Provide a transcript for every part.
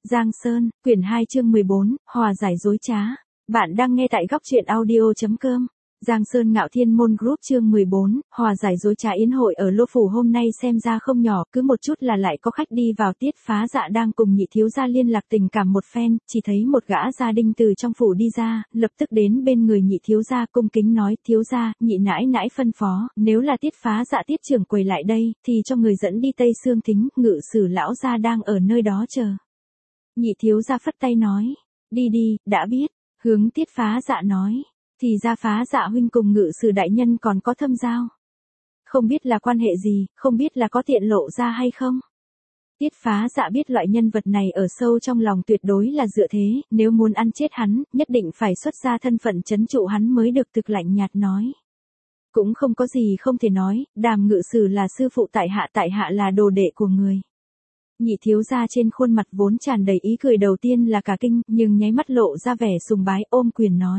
Giang Sơn, quyển 2 chương 14, hòa giải dối trá. Bạn đang nghe tại góc truyện audio.com. Giang Sơn Ngạo Thiên Môn Group chương 14, hòa giải dối trá yến hội ở Lô Phủ hôm nay xem ra không nhỏ, cứ một chút là lại có khách đi vào. Tiết Phá Dạ đang cùng nhị thiếu gia liên lạc tình cảm một phen, chỉ thấy một gã gia đình từ trong phủ đi ra, lập tức đến bên người nhị thiếu gia cung kính nói, thiếu gia, nhị nãi nãi phân phó, nếu là Tiết Phá Dạ Tiết trưởng quầy lại đây, thì cho người dẫn đi Tây Xương Thính, Ngự sử lão gia đang ở nơi đó chờ. Nhị thiếu gia phất tay nói, đi đi, đã biết, hướng Tiết Phá Dạ nói, thì ra Phá Dạ huynh cùng Ngự sử đại nhân còn có thâm giao. Không biết là quan hệ gì, không biết là có tiện lộ ra hay không. Tiết Phá Dạ biết loại nhân vật này ở sâu trong lòng tuyệt đối là dựa thế, nếu muốn ăn chết hắn, nhất định phải xuất ra thân phận trấn trụ hắn mới được, thực lạnh nhạt nói. Cũng không có gì không thể nói, Đàm Ngự sử là sư phụ tại hạ là đồ đệ của người. Nhị thiếu gia trên khuôn mặt vốn tràn đầy ý cười, đầu tiên là cả kinh, nhưng nháy mắt lộ ra vẻ sùng bái, ôm quyền nói.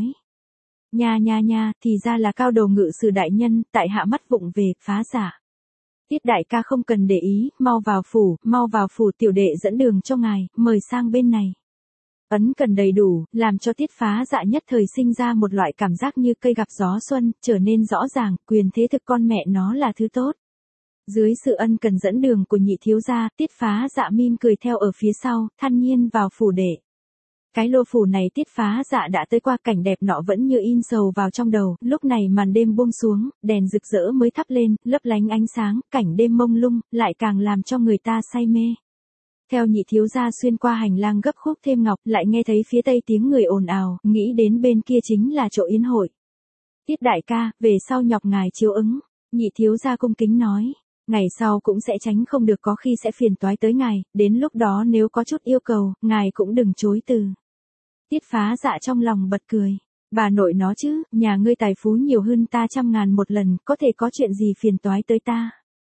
Nha, thì ra là cao đầu Ngự sử đại nhân, tại hạ mắt vụng về, Phá Dạ. Tiết đại ca không cần để ý, mau vào phủ, tiểu đệ dẫn đường cho ngài, mời sang bên này. Ấn cần đầy đủ, làm cho Tiết Phá Dạ nhất thời sinh ra một loại cảm giác như cây gặp gió xuân, trở nên rõ ràng, quyền thế thực con mẹ nó là thứ tốt. Dưới sự ân cần dẫn đường của nhị thiếu gia, Tiết Phá Dạ mỉm cười theo ở phía sau, thản nhiên vào phủ đệ. Cái Lô Phủ này Tiết Phá Dạ đã tới qua, cảnh đẹp nọ vẫn như in sầu vào trong đầu, lúc này màn đêm buông xuống, đèn rực rỡ mới thắp lên, lấp lánh ánh sáng, cảnh đêm mông lung, lại càng làm cho người ta say mê. Theo nhị thiếu gia xuyên qua hành lang gấp khúc thêm ngọc, lại nghe thấy phía tây tiếng người ồn ào, nghĩ đến bên kia chính là chỗ yến hội. Tiết đại ca, về sau nhọc ngài chiếu ứng, nhị thiếu gia cung kính nói. Ngày sau cũng sẽ tránh không được, có khi sẽ phiền toái tới ngài, đến lúc đó nếu có chút yêu cầu, ngài cũng đừng chối từ. Tiết Phá Dạ trong lòng bật cười. Bà nội nó chứ, nhà ngươi tài phú nhiều hơn ta 100.000 một lần, có thể có chuyện gì phiền toái tới ta.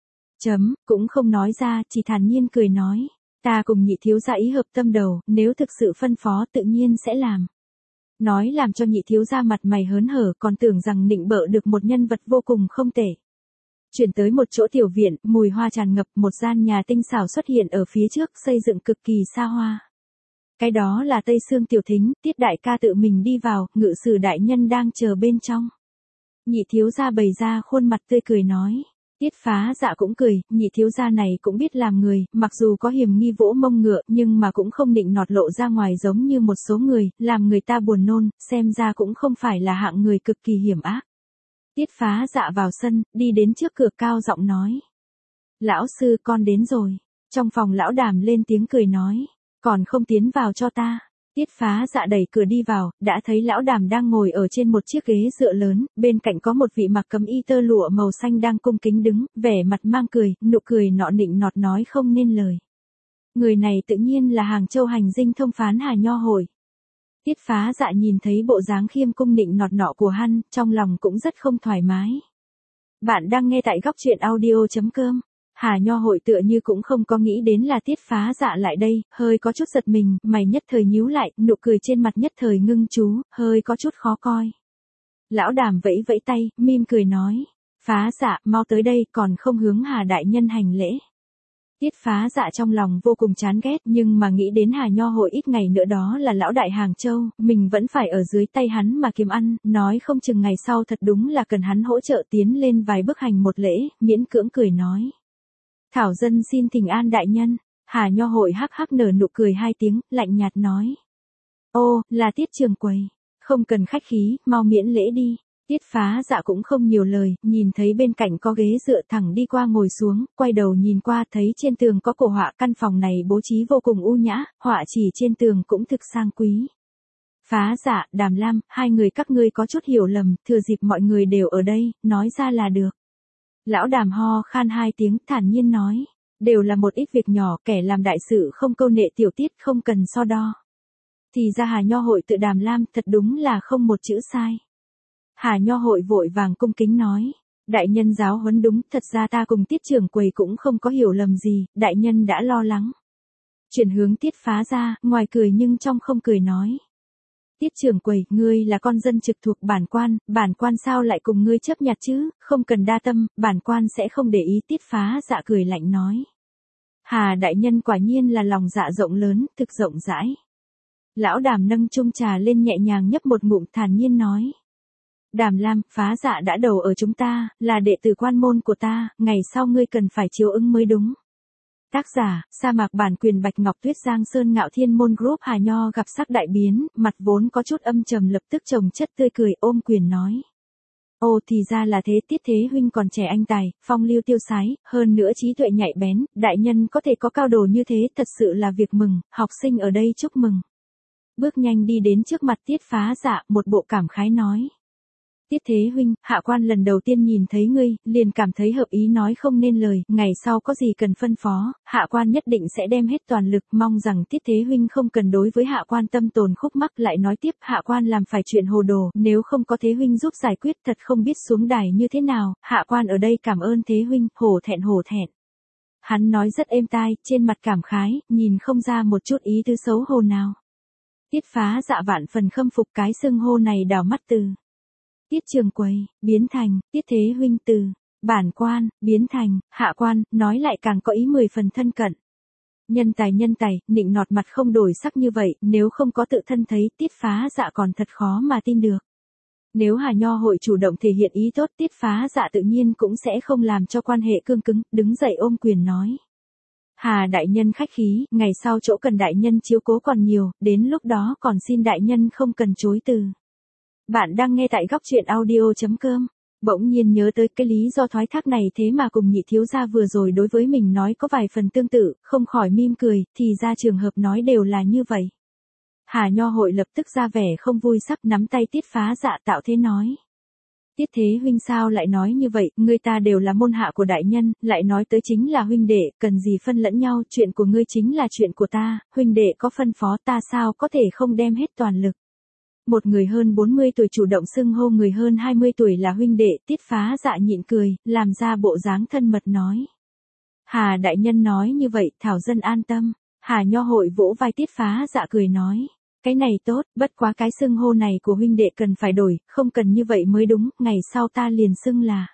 Cũng không nói ra, chỉ thản nhiên cười nói. Ta cùng nhị thiếu gia ý hợp tâm đầu, nếu thực sự phân phó tự nhiên sẽ làm. Nói làm cho nhị thiếu gia mặt mày hớn hở, còn tưởng rằng nịnh bợ được một nhân vật vô cùng không tệ. Chuyển tới một chỗ tiểu viện, mùi hoa tràn ngập, một gian nhà tinh xảo xuất hiện ở phía trước, xây dựng cực kỳ xa hoa. Cái đó là Tây Xương tiểu thính, Tiết đại ca tự mình đi vào, Ngự sử đại nhân đang chờ bên trong. Nhị thiếu gia bày ra khuôn mặt tươi cười nói. Tiết Phá Dạ cũng cười, nhị thiếu gia này cũng biết làm người, mặc dù có hiểm nghi vỗ mông ngựa, nhưng mà cũng không định nọt lộ ra ngoài giống như một số người, làm người ta buồn nôn, xem ra cũng không phải là hạng người cực kỳ hiểm ác. Tiết Phá Dạ vào sân, đi đến trước cửa cao giọng nói. Lão sư con đến rồi. Trong phòng lão Đàm lên tiếng cười nói. Còn không tiến vào cho ta. Tiết Phá Dạ đẩy cửa đi vào, đã thấy lão Đàm đang ngồi ở trên một chiếc ghế dựa lớn, bên cạnh có một vị mặc cẩm y tơ lụa màu xanh đang cung kính đứng, vẻ mặt mang cười, nụ cười nọ nịnh nọt nói không nên lời. Người này tự nhiên là Hàng Châu hành dinh thông phán Hà Nho Hội. Tiết Phá Dạ nhìn thấy bộ dáng khiêm cung nịnh nọt nọ của hắn, trong lòng cũng rất không thoải mái. Bạn đang nghe tại góc truyện audio.com. Hà Nho Hội tựa như cũng không có nghĩ đến là Tiết Phá Dạ lại đây, hơi có chút giật mình, mày nhất thời nhíu lại, nụ cười trên mặt nhất thời ngưng chú, hơi có chút khó coi. Lão Đàm vẫy vẫy tay, mỉm cười nói, Phá Dạ, mau tới đây, còn không hướng Hà đại nhân hành lễ. Tiết Phá Dạ trong lòng vô cùng chán ghét, nhưng mà nghĩ đến Hà Nho Hội ít ngày nữa đó là lão đại Hàng Châu, mình vẫn phải ở dưới tay hắn mà kiếm ăn, nói không chừng ngày sau thật đúng là cần hắn hỗ trợ tiến lên vài bước hành một lễ, miễn cưỡng cười nói. Thảo dân xin thỉnh an đại nhân. Hà Nho Hội hắc hắc nở nụ cười hai tiếng, lạnh nhạt nói. Ô, là Tiết trường quầy. Không cần khách khí, mau miễn lễ đi. Tiết Phá Dạ cũng không nhiều lời, nhìn thấy bên cạnh có ghế dựa thẳng đi qua ngồi xuống, quay đầu nhìn qua thấy trên tường có cổ họa, căn phòng này bố trí vô cùng u nhã, họa chỉ trên tường cũng thực sang quý. Phá Dạ, Đàm Lam, hai người các ngươi có chút hiểu lầm, thừa dịp mọi người đều ở đây, nói ra là được. Lão Đàm ho khan hai tiếng, thản nhiên nói, đều là một ít việc nhỏ, kẻ làm đại sự không câu nệ tiểu tiết, không cần so đo. Thì ra Hà Nho Hội tự Đàm Lam, thật đúng là không một chữ sai. Hà Nho Hội vội vàng cung kính nói, đại nhân giáo huấn đúng, thật ra ta cùng Tiết trưởng quầy cũng không có hiểu lầm gì, đại nhân đã lo lắng. Chuyển hướng Tiết Phá Ra, ngoài cười nhưng trong không cười nói. Tiết trưởng quầy, ngươi là con dân trực thuộc bản quan sao lại cùng ngươi chấp nhặt chứ, không cần đa tâm, bản quan sẽ không để ý. Tiết Phá Dạ cười lạnh nói. Hà đại nhân quả nhiên là lòng dạ rộng lớn, thực rộng rãi. Lão Đàm nâng chung trà lên nhẹ nhàng nhấp một ngụm thản nhiên nói. Đàm Lam, Phá Dạ đã đầu ở chúng ta, là đệ tử quan môn của ta, ngày sau ngươi cần phải chiếu ứng mới đúng. Tác giả, sa mạc bản quyền Bạch Ngọc Tuyết Giang Sơn Ngạo Thiên Môn Group. Hà Nho gặp sắc đại biến, mặt vốn có chút âm trầm lập tức trồng chất tươi cười ôm quyền nói. Ồ thì ra là thế, Tiết Thế huynh còn trẻ anh tài, phong lưu tiêu sái, hơn nữa trí tuệ nhạy bén, đại nhân có thể có cao đồ như thế thật sự là việc mừng, học sinh ở đây chúc mừng. Bước nhanh đi đến trước mặt Tiết Phá Dạ, một bộ cảm khái nói. Tiết Thế huynh, hạ quan lần đầu tiên nhìn thấy ngươi, liền cảm thấy hợp ý nói không nên lời, ngày sau có gì cần phân phó, hạ quan nhất định sẽ đem hết toàn lực, mong rằng Tiết Thế huynh không cần đối với hạ quan tâm tồn khúc mắc. Lại nói tiếp, hạ quan làm phải chuyện hồ đồ, nếu không có Thế huynh giúp giải quyết thật không biết xuống đài như thế nào, hạ quan ở đây cảm ơn Thế huynh, hổ thẹn hổ thẹn. Hắn nói rất êm tai, trên mặt cảm khái, nhìn không ra một chút ý tứ xấu hổ nào. Tiết Phá Dạ vạn phần khâm phục cái xưng hô này, đảo mắt từ Tiết Trường Quầy, biến thành, Tiết Thế huynh, từ bản quan, biến thành, hạ quan, nói lại càng có ý 10 phần thân cận. Nhân tài, nịnh nọt mặt không đổi sắc như vậy, nếu không có tự thân thấy, Tiết Phá Dạ còn thật khó mà tin được. Nếu Hà Nho hội chủ động thể hiện ý tốt, Tiết Phá Dạ tự nhiên cũng sẽ không làm cho quan hệ cương cứng, đứng dậy ôm quyền nói. Hà đại nhân khách khí, ngày sau chỗ cần đại nhân chiếu cố còn nhiều, đến lúc đó còn xin đại nhân không cần chối từ. Bạn đang nghe tại góc truyện audio.com. Bỗng nhiên nhớ tới cái lý do thoái thác này, thế mà cùng nhị thiếu gia vừa rồi đối với mình nói có vài phần tương tự, không khỏi mỉm cười, thì ra trường hợp nói đều là như vậy. Hà Nho hội lập tức ra vẻ không vui sắc, nắm tay Tiết Phá Dạ tạo thế nói. Tiết Thế huynh sao lại nói như vậy, người ta đều là môn hạ của đại nhân, lại nói tới chính là huynh đệ, cần gì phân lẫn nhau, chuyện của ngươi chính là chuyện của ta, huynh đệ có phân phó ta sao có thể không đem hết toàn lực. Một người hơn 40 tuổi chủ động xưng hô người hơn 20 tuổi là huynh đệ, Tiết Phá Dạ nhịn cười, làm ra bộ dáng thân mật nói. Hà đại nhân nói như vậy, thảo dân an tâm. Hà Nho hội vỗ vai Tiết Phá Dạ cười nói. Cái này tốt, bất quá cái xưng hô này của huynh đệ cần phải đổi, không cần như vậy mới đúng, ngày sau ta liền xưng là.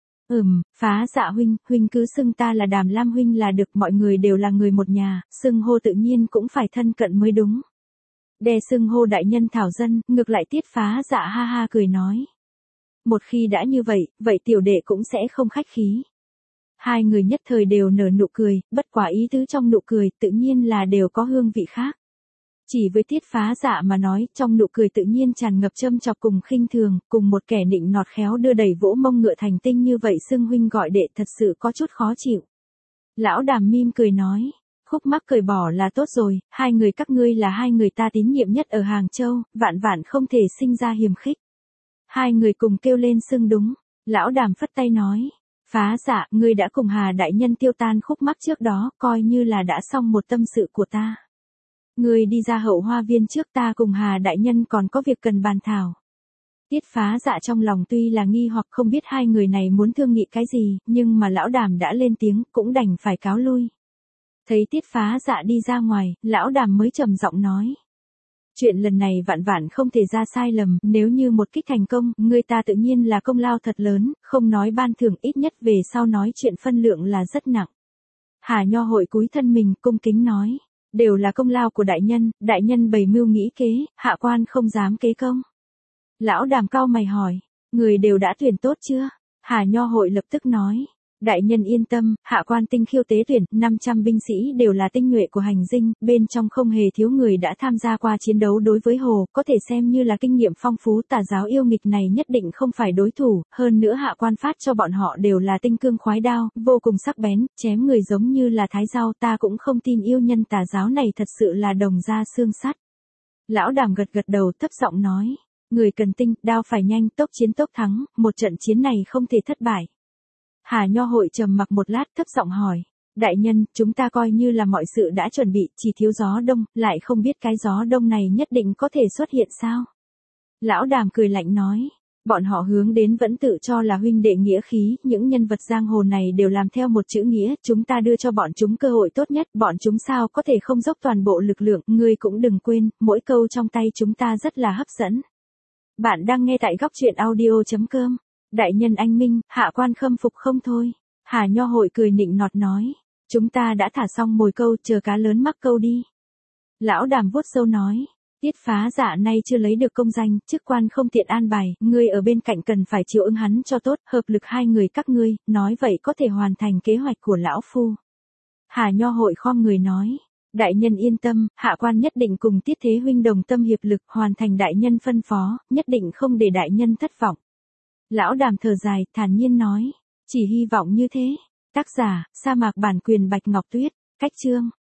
Phá Dạ huynh, huynh cứ xưng ta là Đàm Lam huynh là được, mọi người đều là người một nhà, xưng hô tự nhiên cũng phải thân cận mới đúng. Đè xưng hô đại nhân thảo dân, ngược lại Tiết Phá Dạ ha ha cười nói. Một khi đã như vậy, vậy tiểu đệ cũng sẽ không khách khí. Hai người nhất thời đều nở nụ cười, bất quả ý tứ trong nụ cười tự nhiên là đều có hương vị khác. Chỉ với Tiết Phá Dạ mà nói, trong nụ cười tự nhiên tràn ngập châm chọc cùng khinh thường, cùng một kẻ nịnh nọt khéo đưa đẩy vỗ mông ngựa thành tinh như vậy, xưng huynh gọi đệ thật sự có chút khó chịu. Lão Đàm mỉm cười nói. Khúc mắc cởi bỏ là tốt rồi, hai người các ngươi là hai người ta tín nhiệm nhất ở Hàng Châu, vạn vạn không thể sinh ra hiềm khích. Hai người cùng kêu lên xưng đúng, Lão Đàm phất tay nói. Phá Dạ, ngươi đã cùng Hà đại nhân tiêu tan khúc mắc trước đó, coi như là đã xong một tâm sự của ta. Ngươi đi ra hậu hoa viên trước, ta cùng Hà đại nhân còn có việc cần bàn thảo. Tiết Phá Dạ trong lòng tuy là nghi hoặc không biết hai người này muốn thương nghị cái gì, nhưng mà Lão Đàm đã lên tiếng, cũng đành phải cáo lui. Thấy Tiết Phá Dạ đi ra ngoài, Lão Đàm mới trầm giọng nói. Chuyện lần này vạn vạn không thể ra sai lầm, nếu như một kích thành công, người ta tự nhiên là công lao thật lớn, không nói ban thưởng, ít nhất về sau nói chuyện phân lượng là rất nặng. Hà Nho hội cúi thân mình, cung kính nói. Đều là công lao của đại nhân bày mưu nghĩ kế, hạ quan không dám kế công. Lão Đàm cau mày hỏi, người đều đã tuyển tốt chưa? Hà Nho hội lập tức nói. Đại nhân yên tâm, hạ quan tinh khiêu tế tuyển, 500 binh sĩ đều là tinh nhuệ của hành dinh, bên trong không hề thiếu người đã tham gia qua chiến đấu đối với Hồ, có thể xem như là kinh nghiệm phong phú, tà giáo yêu nghịch này nhất định không phải đối thủ, hơn nữa hạ quan phát cho bọn họ đều là tinh cương khoái đao, vô cùng sắc bén, chém người giống như là thái dao, ta cũng không tin yêu nhân tà giáo này thật sự là đồng da xương sắt. Lão Đàm gật gật đầu thấp giọng nói, người cần tinh, đao phải nhanh, tốc chiến tốc thắng, một trận chiến này không thể thất bại. Hà Nho hội trầm mặc một lát thấp giọng hỏi. Đại nhân, chúng ta coi như là mọi sự đã chuẩn bị, chỉ thiếu gió đông, lại không biết cái gió đông này nhất định có thể xuất hiện sao? Lão Đàm cười lạnh nói. Bọn họ hướng đến vẫn tự cho là huynh đệ nghĩa khí, những nhân vật giang hồ này đều làm theo một chữ nghĩa, chúng ta đưa cho bọn chúng cơ hội tốt nhất, bọn chúng sao có thể không dốc toàn bộ lực lượng, ngươi cũng đừng quên, mỗi câu trong tay chúng ta rất là hấp dẫn. Bạn đang nghe tại góc truyện audio.com. Đại nhân anh minh, hạ quan khâm phục không thôi. Hà Nho hội cười nịnh nọt nói. Chúng ta đã thả xong mồi câu, chờ cá lớn mắc câu đi. Lão Đàm vuốt râu nói. Tiết Phá Dạ nay chưa lấy được công danh, chức quan không tiện an bài, ngươi ở bên cạnh cần phải chiều ứng hắn cho tốt, hợp lực hai người các ngươi, nói vậy có thể hoàn thành kế hoạch của lão phu. Hà Nho Hội khom người nói. Đại nhân yên tâm, hạ quan nhất định cùng Tiết Thế huynh đồng tâm hiệp lực hoàn thành đại nhân phân phó, nhất định không để đại nhân thất vọng. Lão Đàm thở dài, thản nhiên nói. Chỉ hy vọng như thế. Tác giả, Sa mạc bản quyền Bạch Ngọc Tuyết, cách chương.